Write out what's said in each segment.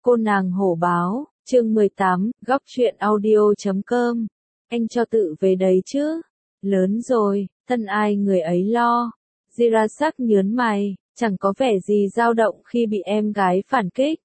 Cô nàng hổ báo, chương 18, góc truyện audio.com. Anh cho tự về đấy chứ. Lớn rồi, thân ai người ấy lo. Jirasak nhớn mày, chẳng có vẻ gì dao động khi bị em gái phản kích.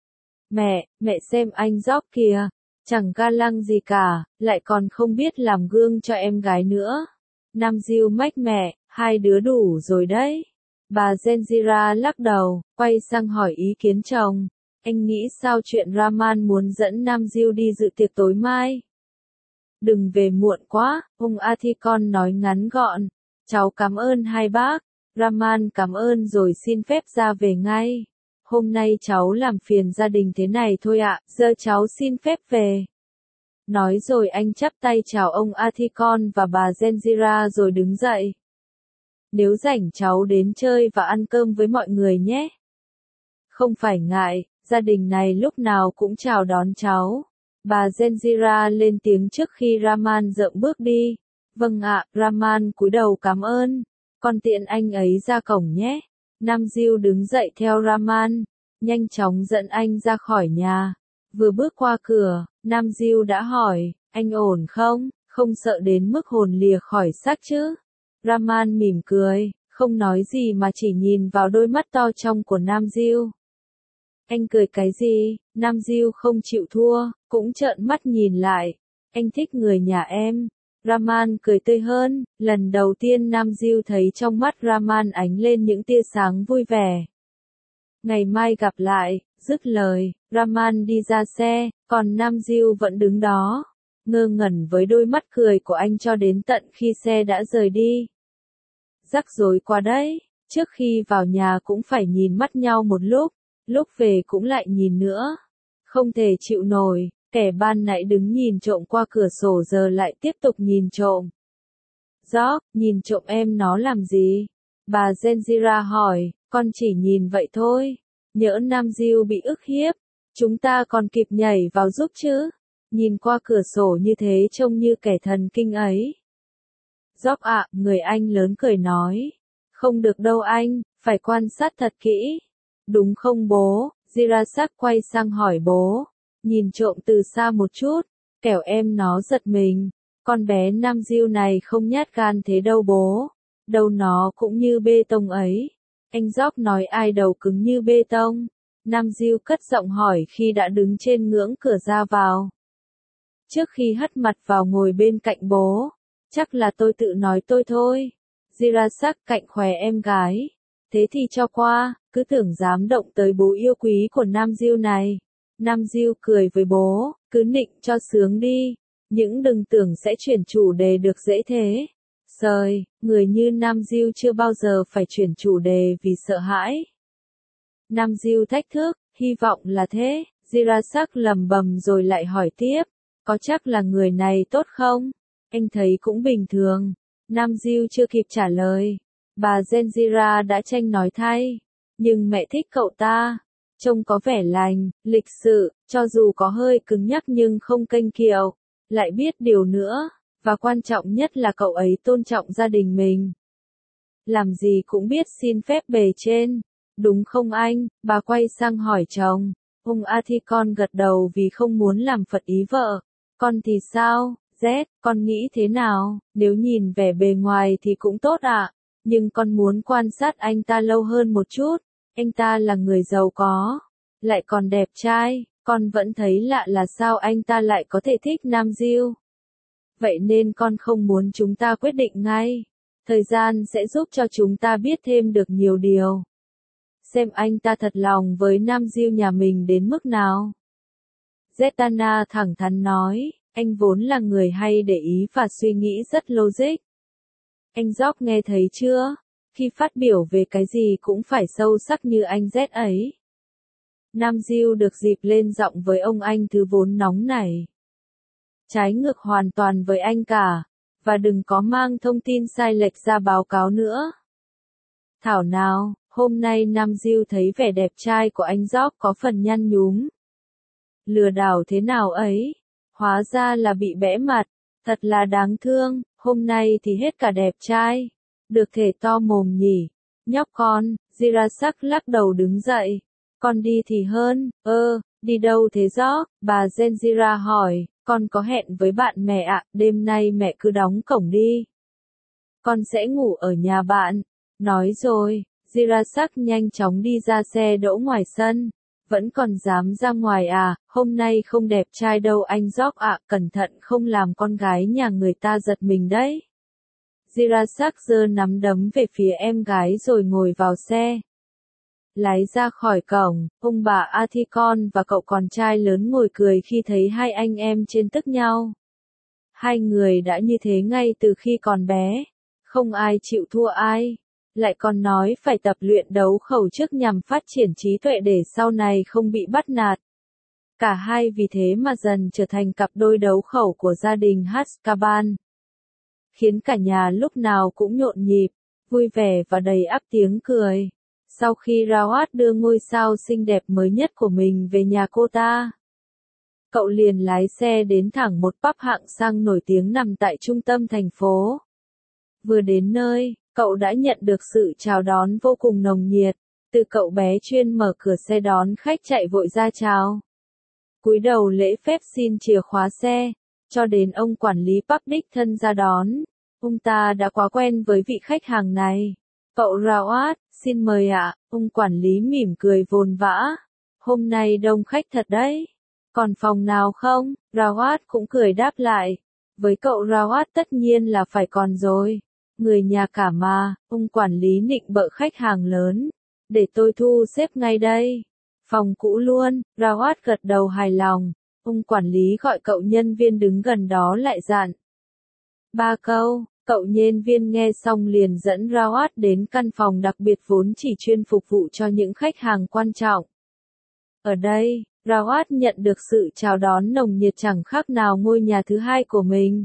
Mẹ xem anh Jock kìa, chẳng ga lăng gì cả, lại còn không biết làm gương cho em gái nữa. Nam Diêu mách mẹ, hai đứa đủ rồi đấy. Bà Genjira lắc đầu, quay sang hỏi ý kiến chồng. Anh nghĩ sao chuyện Raman muốn dẫn Nam Diêu đi dự tiệc tối mai? Đừng về muộn quá, ông Athikon nói ngắn gọn. Cháu cảm ơn hai bác. Raman cảm ơn rồi xin phép ra về ngay. Hôm nay cháu làm phiền gia đình thế này thôi ạ, giờ cháu xin phép về. Nói rồi anh chắp tay chào ông Athikon và bà Genjira rồi đứng dậy. Nếu rảnh cháu đến chơi và ăn cơm với mọi người nhé. Không phải ngại, gia đình này lúc nào cũng chào đón cháu. Bà Genjira lên tiếng trước khi Raman dậm bước đi. Vâng ạ, Raman cúi đầu cảm ơn. Con tiện anh ấy ra cổng nhé. Nam Diêu đứng dậy theo Raman, nhanh chóng dẫn anh ra khỏi nhà. Vừa bước qua cửa, Nam Diêu đã hỏi, anh ổn không? Không sợ đến mức hồn lìa khỏi xác chứ? Raman mỉm cười, không nói gì mà chỉ nhìn vào đôi mắt to trong của Nam Diêu. Anh cười cái gì? Nam Diêu không chịu thua, cũng trợn mắt nhìn lại. Anh thích người nhà em. Raman cười tươi hơn, lần đầu tiên Nam Diêu thấy trong mắt Raman ánh lên những tia sáng vui vẻ. Ngày mai gặp lại, dứt lời, Raman đi ra xe, còn Nam Diêu vẫn đứng đó, ngơ ngẩn với đôi mắt cười của anh cho đến tận khi xe đã rời đi. Rắc rối quá đấy, trước khi vào nhà cũng phải nhìn mắt nhau một lúc về cũng lại nhìn nữa. Không thể chịu nổi, kẻ ban nãy đứng nhìn trộm qua cửa sổ giờ lại tiếp tục nhìn trộm. Jock, nhìn trộm em nó làm gì? Bà Genjira hỏi, con chỉ nhìn vậy thôi. Nhỡ Nam Diêu bị ức hiếp, chúng ta còn kịp nhảy vào giúp chứ. Nhìn qua cửa sổ như thế trông như kẻ thần kinh ấy. Jock ạ, người anh lớn cười nói. Không được đâu anh, phải quan sát thật kỹ. Đúng không bố? Jirasak quay sang hỏi bố. Nhìn trộm từ xa một chút, kẻo em nó giật mình. Con bé Nam Diêu này không nhát gan thế đâu bố. Đầu nó cũng như bê tông ấy. Anh Jock nói ai đầu cứng như bê tông. Nam Diêu cất giọng hỏi khi đã đứng trên ngưỡng cửa ra vào. Trước khi hất mặt vào ngồi bên cạnh bố. Chắc là tôi tự nói tôi thôi. Jirasak cạnh khóe em gái. Thế thì cho qua, cứ tưởng dám động tới bố yêu quý của Nam Diêu này. Nam Diêu cười với bố, cứ nịnh cho sướng đi. Nhưng đừng tưởng sẽ chuyển chủ đề được dễ thế. Sời, người như Nam Diêu chưa bao giờ phải chuyển chủ đề vì sợ hãi. Nam Diêu thách thức, hy vọng là thế. Jirasak lầm bầm rồi lại hỏi tiếp. Có chắc là người này tốt không? Anh thấy cũng bình thường. Nam Diêu chưa kịp trả lời. Bà Genjira đã tranh nói thay. Nhưng mẹ thích cậu ta. Trông có vẻ lành, lịch sự, cho dù có hơi cứng nhắc nhưng không kênh kiệu. Lại biết điều nữa, và quan trọng nhất là cậu ấy tôn trọng gia đình mình. Làm gì cũng biết xin phép bề trên. Đúng không anh? Bà quay sang hỏi chồng. Ông Athikon gật đầu vì không muốn làm phật ý vợ. Con thì sao? Z, con nghĩ thế nào? Nếu nhìn vẻ bề ngoài thì cũng tốt ạ. Nhưng con muốn quan sát anh ta lâu hơn một chút. Anh ta là người giàu có, lại còn đẹp trai, con vẫn thấy lạ là sao anh ta lại có thể thích Nam Diêu. Vậy nên con không muốn chúng ta quyết định ngay. Thời gian sẽ giúp cho chúng ta biết thêm được nhiều điều. Xem anh ta thật lòng với Nam Diêu nhà mình đến mức nào. Zetana thẳng thắn nói, anh vốn là người hay để ý và suy nghĩ rất logic. Anh Jock nghe thấy chưa? Khi phát biểu về cái gì cũng phải sâu sắc như anh Z ấy. Nam Diêu được dịp lên giọng với ông anh thứ vốn nóng nảy. Trái ngược hoàn toàn với anh cả. Và đừng có mang thông tin sai lệch ra báo cáo nữa. Thảo nào, hôm nay Nam Diêu thấy vẻ đẹp trai của anh Jock có phần nhăn nhúm. Lừa đảo thế nào ấy? Hóa ra là bị bẽ mặt. Thật là đáng thương, hôm nay thì hết cả đẹp trai. Được thể to mồm nhỉ. Nhóc con, Jirasak lắc đầu đứng dậy. Con đi thì hơn, Đi đâu thế George? Bà Genjira hỏi, con có hẹn với bạn mẹ ạ, đêm nay mẹ cứ đóng cổng đi. Con sẽ ngủ ở nhà bạn. Nói rồi, Jirasak nhanh chóng đi ra xe đỗ ngoài sân. Vẫn còn dám ra ngoài à, hôm nay không đẹp trai đâu anh George ạ, cẩn thận không làm con gái nhà người ta giật mình đấy. Jirasak giơ nắm đấm về phía em gái rồi ngồi vào xe. Lái ra khỏi cổng, ông bà Athicon và cậu con trai lớn ngồi cười khi thấy hai anh em trên tức nhau. Hai người đã như thế ngay từ khi còn bé. Không ai chịu thua ai. Lại còn nói phải tập luyện đấu khẩu trước nhằm phát triển trí tuệ để sau này không bị bắt nạt. Cả hai vì thế mà dần trở thành cặp đôi đấu khẩu của gia đình Azkaban. Khiến cả nhà lúc nào cũng nhộn nhịp, vui vẻ và đầy ắp tiếng cười. Sau khi Rawat đưa ngôi sao xinh đẹp mới nhất của mình về nhà cô ta, cậu liền lái xe đến thẳng một pub hạng sang nổi tiếng nằm tại trung tâm thành phố. Vừa đến nơi, cậu đã nhận được sự chào đón vô cùng nồng nhiệt, từ cậu bé chuyên mở cửa xe đón khách chạy vội ra chào. Cúi đầu lễ phép xin chìa khóa xe, cho đến ông quản lý pub đích thân ra đón. Ông ta đã quá quen với vị khách hàng này. Cậu Rawat, xin mời ạ, ông quản lý mỉm cười vồn vã. Hôm nay đông khách thật đấy. Còn phòng nào không? Rawat cũng cười đáp lại. Với cậu Rawat tất nhiên là phải còn rồi. Người nhà cả mà, ông quản lý nịnh bợ khách hàng lớn. Để tôi thu xếp ngay đây. Phòng cũ luôn, Rawat gật đầu hài lòng. Ông quản lý gọi cậu nhân viên đứng gần đó lại dặn. 3 câu, cậu nhân viên nghe xong liền dẫn Rawat đến căn phòng đặc biệt vốn chỉ chuyên phục vụ cho những khách hàng quan trọng. Ở đây, Rawat nhận được sự chào đón nồng nhiệt chẳng khác nào ngôi nhà thứ hai của mình.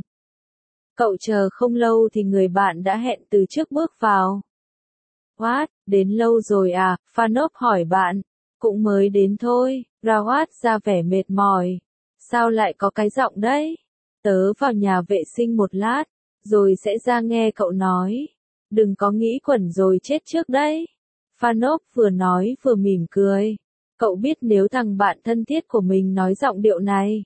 Cậu chờ không lâu thì người bạn đã hẹn từ trước bước vào. What, đến lâu rồi à? Fanop hỏi bạn. Cũng mới đến thôi, Rawat ra vẻ mệt mỏi. Sao lại có cái giọng đấy? Tớ vào nhà vệ sinh một lát, rồi sẽ ra nghe cậu nói. Đừng có nghĩ quẩn rồi chết trước đấy. Fanop vừa nói vừa mỉm cười. Cậu biết nếu thằng bạn thân thiết của mình nói giọng điệu này,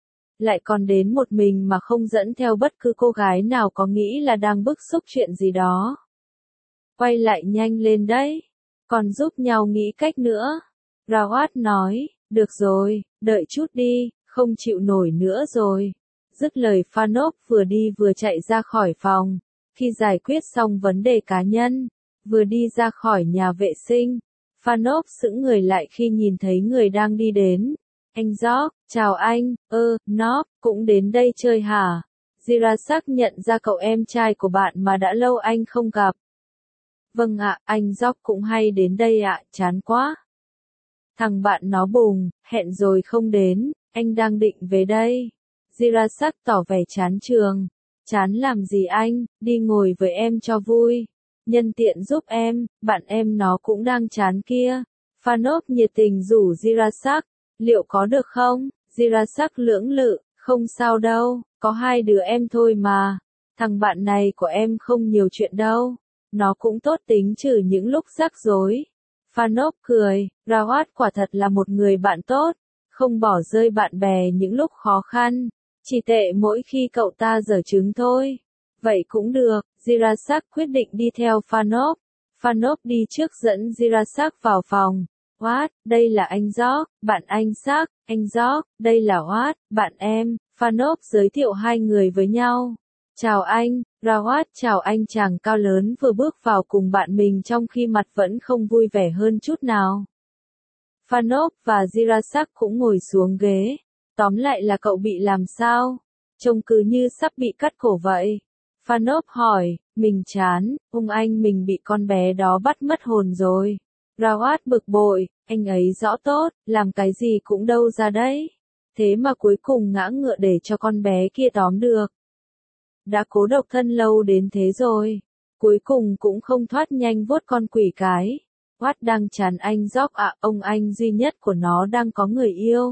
lại còn đến một mình mà không dẫn theo bất cứ cô gái nào có nghĩ là đang bức xúc chuyện gì đó. Quay lại nhanh lên đấy. Còn giúp nhau nghĩ cách nữa. Rawat nói, được rồi, đợi chút đi, không chịu nổi nữa rồi. Dứt lời Fanop vừa đi vừa chạy ra khỏi phòng. Khi giải quyết xong vấn đề cá nhân, vừa đi ra khỏi nhà vệ sinh, Fanop sững người lại khi nhìn thấy người đang đi đến. Anh George, chào anh, Nop, cũng đến đây chơi hả? Jirasak nhận ra cậu em trai của bạn mà đã lâu anh không gặp. Vâng ạ, anh George cũng hay đến đây ạ, chán quá. Thằng bạn nó bùng, hẹn rồi không đến, anh đang định về đây. Jirasak tỏ vẻ chán trường. Chán làm gì anh, đi ngồi với em cho vui. Nhân tiện giúp em, bạn em nó cũng đang chán kia. Fanop nhiệt tình rủ Jirasak. Liệu có được không? Jirasak lưỡng lự, không sao đâu, có hai đứa em thôi mà. Thằng bạn này của em không nhiều chuyện đâu. Nó cũng tốt tính trừ những lúc rắc rối. Fanop cười, Rawat quả thật là một người bạn tốt, không bỏ rơi bạn bè những lúc khó khăn. Chỉ tệ mỗi khi cậu ta giở trứng thôi. Vậy cũng được, Jirasak quyết định đi theo Fanop. Fanop đi trước dẫn Jirasak vào phòng. What, đây là anh George, bạn anh Sak, anh George, đây là What, bạn em. Fanop giới thiệu hai người với nhau. Chào anh, Rawat chào anh chàng cao lớn vừa bước vào cùng bạn mình trong khi mặt vẫn không vui vẻ hơn chút nào. Fanop và Jirasak cũng ngồi xuống ghế. Tóm lại là cậu bị làm sao? Trông cứ như sắp bị cắt cổ vậy. Fanop hỏi, mình chán, anh mình bị con bé đó bắt mất hồn rồi. Rawat bực bội, anh ấy rõ tốt, làm cái gì cũng đâu ra đấy. Thế mà cuối cùng ngã ngựa để cho con bé kia tóm được. Đã cố độc thân lâu đến thế rồi. Cuối cùng cũng không thoát nhanh vuốt con quỷ cái. Watt đang chán anh George ạ, ông anh duy nhất của nó đang có người yêu.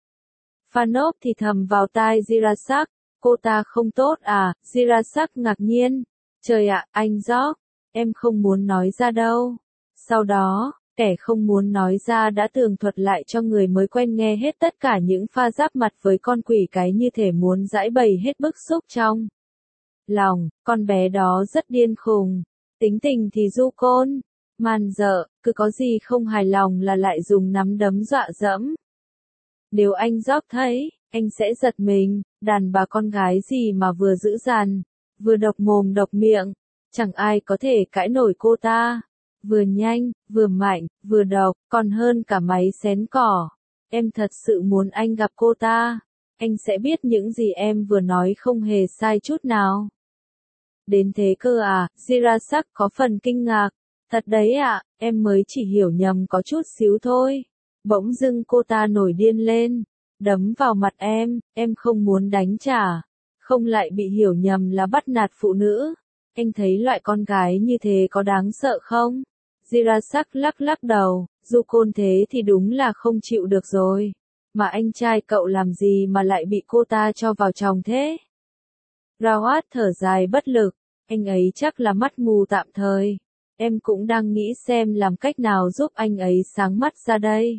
Fanop thì thầm vào tai Jirasak, cô ta không tốt à? Jirasak ngạc nhiên. Trời ạ, anh George, em không muốn nói ra đâu. Sau đó, Kẻ không muốn nói ra đã tường thuật lại cho người mới quen nghe hết tất cả những pha giáp mặt với con quỷ cái như thể muốn giãi bày hết bức xúc trong lòng. Con bé đó rất điên khùng, tính tình thì du côn, man dợ, cứ có gì không hài lòng là lại dùng nắm đấm dọa dẫm. Nếu anh George thấy, anh sẽ giật mình, đàn bà con gái gì mà vừa dữ dằn, vừa độc mồm độc miệng, chẳng ai có thể cãi nổi cô ta. Vừa nhanh, vừa mạnh, vừa độc, còn hơn cả máy xén cỏ. Em thật sự muốn anh gặp cô ta. Anh sẽ biết những gì em vừa nói không hề sai chút nào. Đến thế cơ à, Jirasak có phần kinh ngạc. Thật đấy ạ, em mới chỉ hiểu nhầm có chút xíu thôi. Bỗng dưng cô ta nổi điên lên, đấm vào mặt em không muốn đánh trả. Không lại bị hiểu nhầm là bắt nạt phụ nữ. Anh thấy loại con gái như thế có đáng sợ không? Jirasak lắc lắc đầu, du côn thế thì đúng là không chịu được rồi. Mà anh trai cậu làm gì mà lại bị cô ta cho vào chồng thế? Rawat thở dài bất lực, anh ấy chắc là mắt mù tạm thời. Em cũng đang nghĩ xem làm cách nào giúp anh ấy sáng mắt ra đây.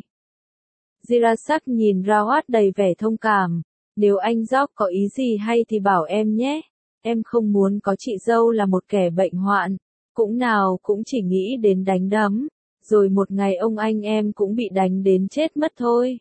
Jirasak nhìn Rawat đầy vẻ thông cảm. Nếu anh George có ý gì hay thì bảo em nhé. Em không muốn có chị dâu là một kẻ bệnh hoạn. Cũng nào cũng chỉ nghĩ đến đánh đấm. Rồi một ngày ông anh em cũng bị đánh đến chết mất thôi.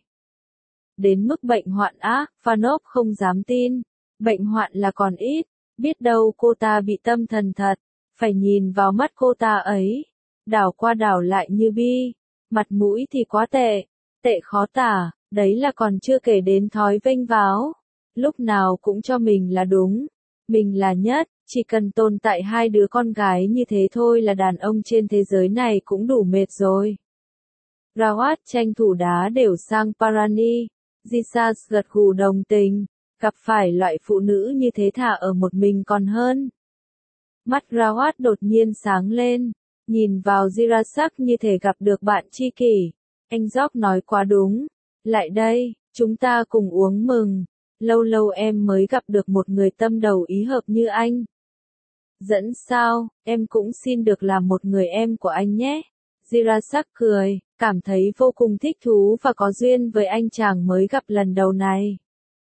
Đến mức bệnh hoạn á, Fanop không dám tin. Bệnh hoạn là còn ít. Biết đâu cô ta bị tâm thần thật. Phải nhìn vào mắt cô ta ấy. Đảo qua đảo lại như bi. Mặt mũi thì quá tệ. Tệ khó tả. Đấy là còn chưa kể đến thói vênh váo. Lúc nào cũng cho mình là đúng. Mình là nhất. Chỉ cần tồn tại hai đứa con gái như thế thôi là đàn ông trên thế giới này cũng đủ mệt rồi. Rawat tranh thủ đá đều sang Parani. Jisas gật gù đồng tình. Gặp phải loại phụ nữ như thế thà ở một mình còn hơn. Mắt Rawat đột nhiên sáng lên. Nhìn vào Jirasak như thể gặp được bạn tri kỷ. Anh George nói quá đúng. Lại đây, chúng ta cùng uống mừng. Lâu lâu em mới gặp được một người tâm đầu ý hợp như anh. Dẫn sao, em cũng xin được làm một người em của anh nhé. Jirasak cười, cảm thấy vô cùng thích thú và có duyên với anh chàng mới gặp lần đầu này.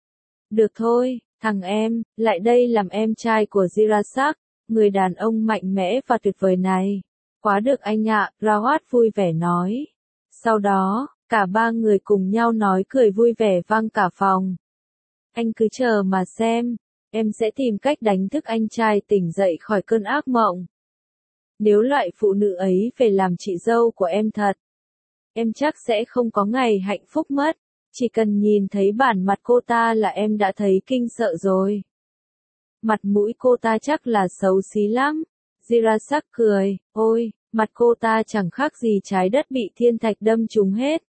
Được thôi, thằng em, lại đây làm em trai của Jirasak, người đàn ông mạnh mẽ và tuyệt vời này. Quá được anh ạ, Rawat vui vẻ nói. Sau đó, cả ba người cùng nhau nói cười vui vẻ vang cả phòng. Anh cứ chờ mà xem, em sẽ tìm cách đánh thức anh trai tỉnh dậy khỏi cơn ác mộng. Nếu loại phụ nữ ấy về làm chị dâu của em thật, em chắc sẽ không có ngày hạnh phúc mất. Chỉ cần nhìn thấy bản mặt cô ta là em đã thấy kinh sợ rồi. Mặt mũi cô ta chắc là xấu xí lắm. Jirasak cười, ôi, mặt cô ta chẳng khác gì trái đất bị thiên thạch đâm trúng hết.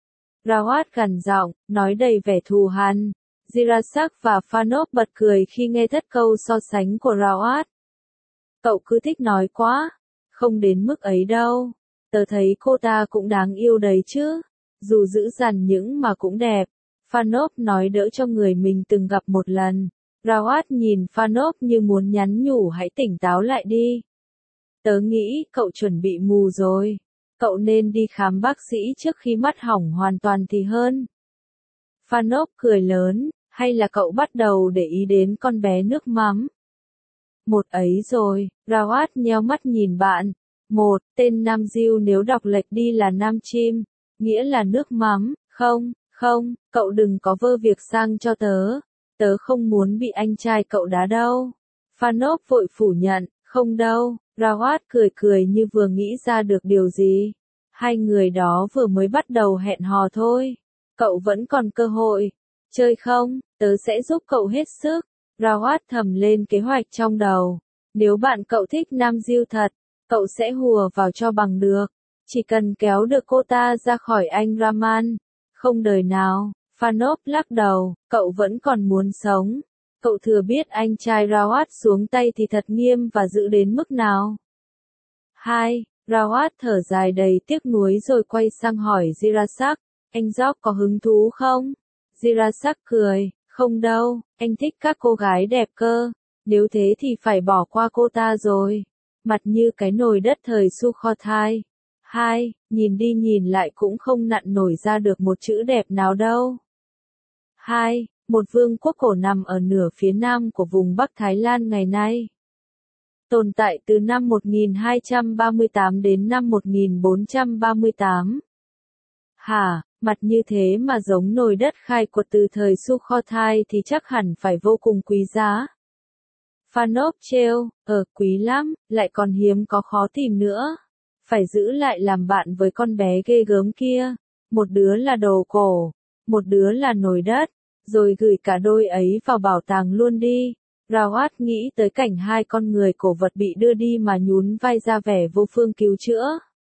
Rawat gằn giọng, nói đầy vẻ thù hằn. Jirasak và Fanop bật cười khi nghe thất câu so sánh của Rawat. Cậu cứ thích nói quá. Không đến mức ấy đâu. Tớ thấy cô ta cũng đáng yêu đấy chứ. Dù dữ dằn nhưng mà cũng đẹp. Fanop nói đỡ cho người mình từng gặp một lần. Rawat nhìn Fanop như muốn nhắn nhủ hãy tỉnh táo lại đi. Tớ nghĩ cậu chuẩn bị mù rồi. Cậu nên đi khám bác sĩ trước khi mắt hỏng hoàn toàn thì hơn. Fanop cười lớn, hay là cậu bắt đầu để ý đến con bé nước mắm? Một ấy rồi, Rawat nheo mắt nhìn bạn. Một, tên Nam Diêu nếu đọc lệch đi là Nam Chim, nghĩa là nước mắm, không, cậu đừng có vơ việc sang cho tớ. Tớ không muốn bị anh trai cậu đá đâu. Fanop vội phủ nhận, không đâu. Rawat cười cười như vừa nghĩ ra được điều gì. Hai người đó vừa mới bắt đầu hẹn hò thôi. Cậu vẫn còn cơ hội. Chơi không, tớ sẽ giúp cậu hết sức. Rawat thầm lên kế hoạch trong đầu. Nếu bạn cậu thích Nam Diêu thật, cậu sẽ hùa vào cho bằng được. Chỉ cần kéo được cô ta ra khỏi anh Raman. Không đời nào. Fanop lắc đầu, cậu vẫn còn muốn sống. Cậu thừa biết anh trai Rawat xuống tay thì thật nghiêm và giữ đến mức nào. 2. Rawat thở dài đầy tiếc nuối rồi quay sang hỏi Jirasak, anh George có hứng thú không? Jirasak cười, không đâu, anh thích các cô gái đẹp cơ. Nếu thế thì phải bỏ qua cô ta rồi. Mặt như cái nồi đất thời Sukhothai. 2. Nhìn đi nhìn lại cũng không nặn nổi ra được một chữ đẹp nào đâu. 2. Một vương quốc cổ nằm ở nửa phía nam của vùng Bắc Thái Lan ngày nay. Tồn tại từ năm 1238 đến năm 1438. Hả, mặt như thế mà giống nồi đất khai quật từ thời Sukhothai thì chắc hẳn phải vô cùng quý giá. Phanoff trêu, quý lắm, lại còn hiếm có khó tìm nữa. Phải giữ lại làm bạn với con bé ghê gớm kia. Một đứa là đồ cổ, một đứa là nồi đất, rồi gửi cả đôi ấy vào bảo tàng luôn đi. Rawat nghĩ tới cảnh hai con người cổ vật bị đưa đi mà nhún vai ra vẻ vô phương cứu chữa.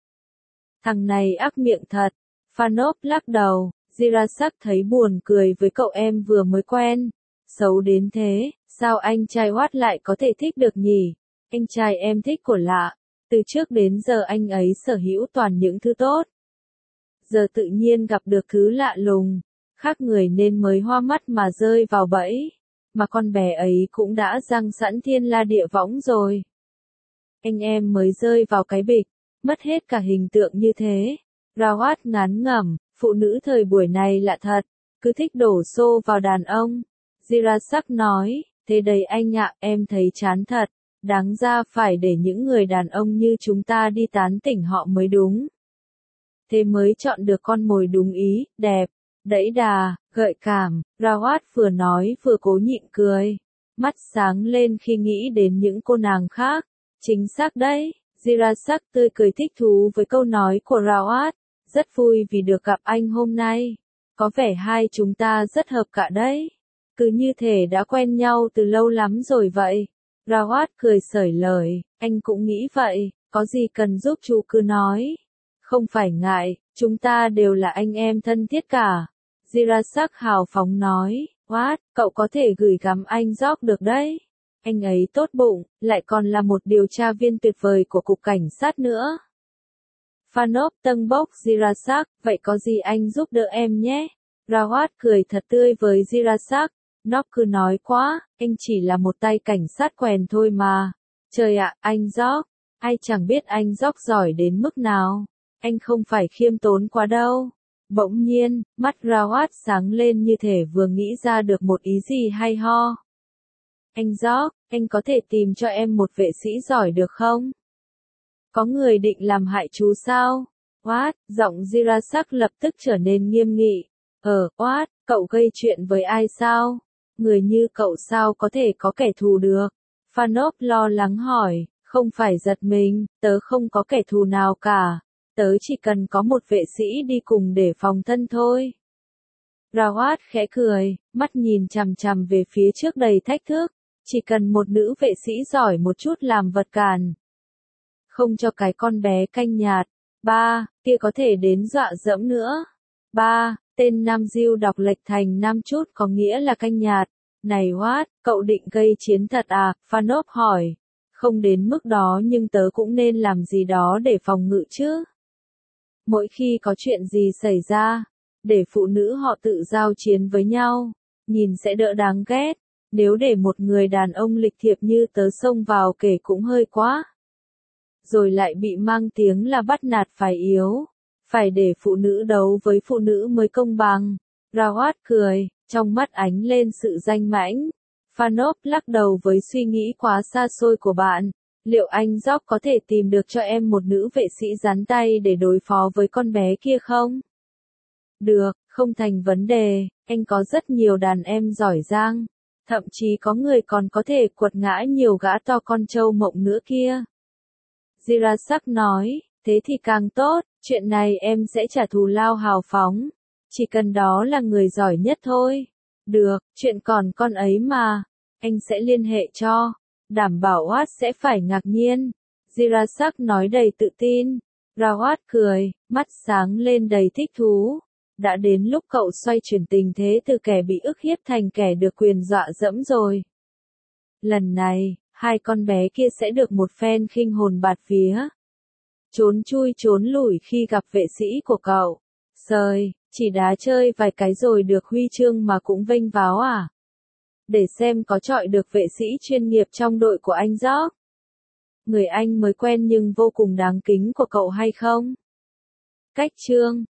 Thằng này ác miệng thật. Phanoff lắc đầu, Jirasak thấy buồn cười với cậu em vừa mới quen. Xấu đến thế, sao anh trai Watt lại có thể thích được nhỉ? Anh trai em thích của lạ. Từ trước đến giờ anh ấy sở hữu toàn những thứ tốt. Giờ tự nhiên gặp được thứ lạ lùng, khác người nên mới hoa mắt mà rơi vào bẫy. Mà con bé ấy cũng đã giăng sẵn thiên la địa võng rồi. Anh em mới rơi vào cái bịch, mất hết cả hình tượng như thế. Rawat ngán ngẩm, phụ nữ thời buổi này lạ thật, cứ thích đổ xô vào đàn ông. Jirasak nói, thế đấy anh ạ, em thấy chán thật, đáng ra phải để những người đàn ông như chúng ta đi tán tỉnh họ mới đúng. Thế mới chọn được con mồi đúng ý, đẹp, đẫy đà, gợi cảm. Rawat vừa nói vừa cố nhịn cười, mắt sáng lên khi nghĩ đến những cô nàng khác. Chính xác đấy, Jirasak tươi cười thích thú với câu nói của Rawat, rất vui vì được gặp anh hôm nay. Có vẻ hai chúng ta rất hợp cả đấy. Cứ như thể đã quen nhau từ lâu lắm rồi vậy. Rawat cười xởi lời, anh cũng nghĩ vậy, có gì cần giúp chú cứ nói. Không phải ngại, chúng ta đều là anh em thân thiết cả. Jirasak hào phóng nói, Watt, cậu có thể gửi gắm anh George được đấy. Anh ấy tốt bụng, lại còn là một điều tra viên tuyệt vời của cục cảnh sát nữa. Phanoff tâng bốc Jirasak, vậy có gì anh giúp đỡ em nhé. Rawat cười thật tươi với Jirasak. Nó cứ nói quá, anh chỉ là một tay cảnh sát quèn thôi mà. Trời ạ, anh George, ai chẳng biết anh George giỏi đến mức nào. Anh không phải khiêm tốn quá đâu. Bỗng nhiên, mắt Rawat sáng lên như thể vừa nghĩ ra được một ý gì hay ho. Anh George, anh có thể tìm cho em một vệ sĩ giỏi được không? Có người định làm hại chú sao? What? Giọng Jirasak lập tức trở nên nghiêm nghị. What? Cậu gây chuyện với ai sao? Người như cậu sao có thể có kẻ thù được? Phanoff lo lắng hỏi, không phải giật mình, tớ không có kẻ thù nào cả. Tớ chỉ cần có một vệ sĩ đi cùng để phòng thân thôi. Rawat khẽ cười, mắt nhìn chằm chằm về phía trước đầy thách thức. Chỉ cần một nữ vệ sĩ giỏi một chút làm vật cản. Không cho cái con bé canh nhạt. 3. Kia có thể đến dọa dẫm nữa. 3. Tên Nam Diêu đọc lệch thành Nam chút có nghĩa là canh nhạt. Này Watt, cậu định gây chiến thật à? Phanoff hỏi. Không đến mức đó nhưng tớ cũng nên làm gì đó để phòng ngự chứ. Mỗi khi có chuyện gì xảy ra, để phụ nữ họ tự giao chiến với nhau, nhìn sẽ đỡ đáng ghét. Nếu để một người đàn ông lịch thiệp như tớ xông vào kể cũng hơi quá. Rồi lại bị mang tiếng là bắt nạt phải yếu. Phải để phụ nữ đấu với phụ nữ mới công bằng. Rawat cười, trong mắt ánh lên sự danh mãnh. Phanoff lắc đầu với suy nghĩ quá xa xôi của bạn. Liệu anh George có thể tìm được cho em một nữ vệ sĩ rắn tay để đối phó với con bé kia không? Được, không thành vấn đề, anh có rất nhiều đàn em giỏi giang. Thậm chí có người còn có thể quật ngã nhiều gã to con trâu mộng nữa kia. Jirasak nói, thế thì càng tốt, chuyện này em sẽ trả thù lao hào phóng. Chỉ cần đó là người giỏi nhất thôi. Được, chuyện còn con ấy mà. Anh sẽ liên hệ cho. Đảm bảo Watt sẽ phải ngạc nhiên. Jirasak nói đầy tự tin. Rawat cười, mắt sáng lên đầy thích thú. Đã đến lúc cậu xoay chuyển tình thế từ kẻ bị ức hiếp thành kẻ được quyền dọa dẫm rồi. Lần này, hai con bé kia sẽ được một phen khinh hồn bạt vía. Trốn chui trốn lủi khi gặp vệ sĩ của cậu. Sời, chỉ đá chơi vài cái rồi được huy chương mà cũng vênh váo à? Để xem có chọi được vệ sĩ chuyên nghiệp trong đội của anh George. Người anh mới quen nhưng vô cùng đáng kính của cậu hay không? Cách chương